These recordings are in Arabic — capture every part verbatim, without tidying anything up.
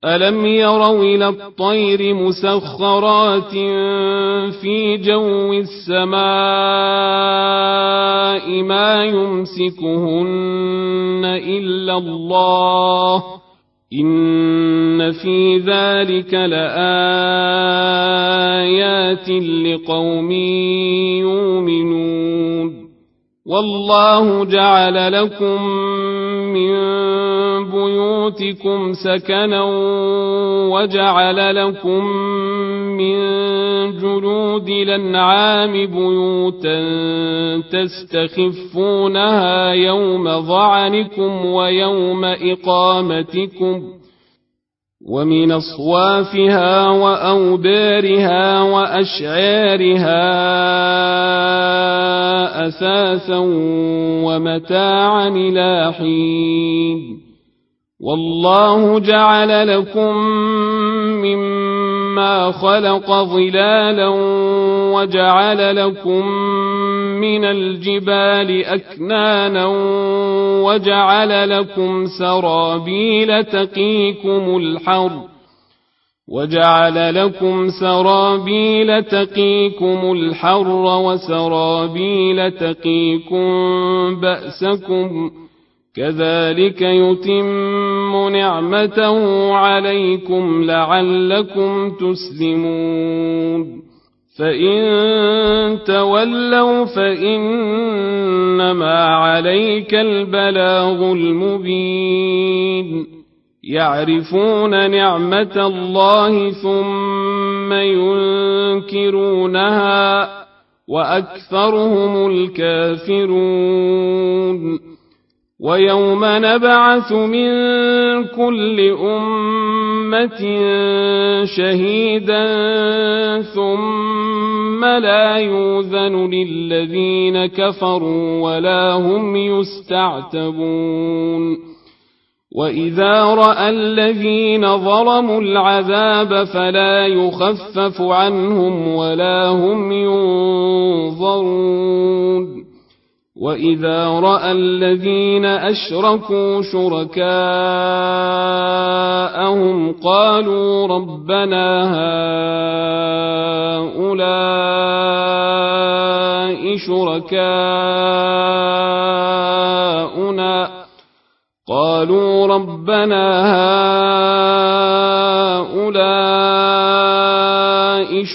ألم يروا إلى الطير مسخرات في جو السماء ما يمسكهن إلا الله إن في ذلك لآيات لقوم يؤمنون والله جعل لكم من بيوتكم سكنا وجعل لكم من جلود الأنعام بيوتا تستخفونها يوم ظعنكم ويوم إقامتكم ومن أصوافها وأوبارها وأشعارها أثاثا ومتاعا إلى حين والله جعل لكم مما خلق ظلالا وجعل لكم من الجبال أكنانا وجعل لكم سرابيل تقيكم الحر وجعل لكم سرابيل تقيكم الحر وسرابيل تقيكم بأسكم كذلك يتم نعمته عليكم لعلكم تسلمون فإن تولوا فإنما عليك البلاغ المبين يعرفون نعمة الله ثم ينكرونها وأكثرهم الكافرون ويوم نبعث من كل أمة شهيدا ثم لا يؤذن للذين كفروا ولا هم يستعتبون وإذا رأى الذين ظلموا العذاب فلا يخفف عنهم ولا هم ينظرون وإذا رأى الذين أشركوا شركاءهم قالوا ربنا هؤلاء شركاؤنا قالوا ربنا هؤلاء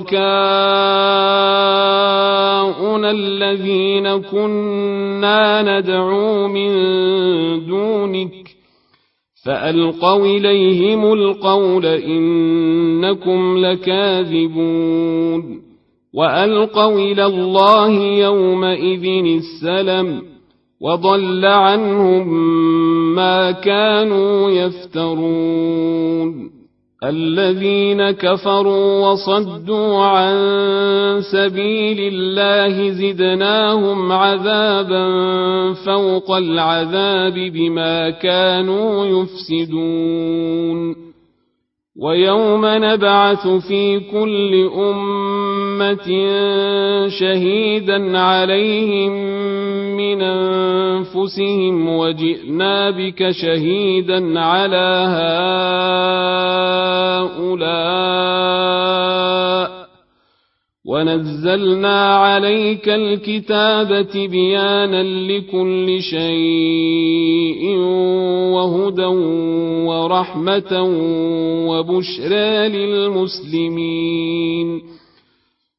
شركاؤنا الذين كنا ندعو من دونك فألقوا إليهم القول إنكم لكاذبون وألقوا إلى الله يومئذ السلم وضل عنهم ما كانوا يفترون الذين كفروا وصدوا عن سبيل الله زدناهم عذابا فوق العذاب بما كانوا يفسدون ويوم نبعث في كل أمة شهيدا عليهم من أنفسهم وجئنا بك شهيدا على هؤلاء ونزلنا عليك الكتاب تبيانا لكل شيء وهدى ورحمة وبشرى للمسلمين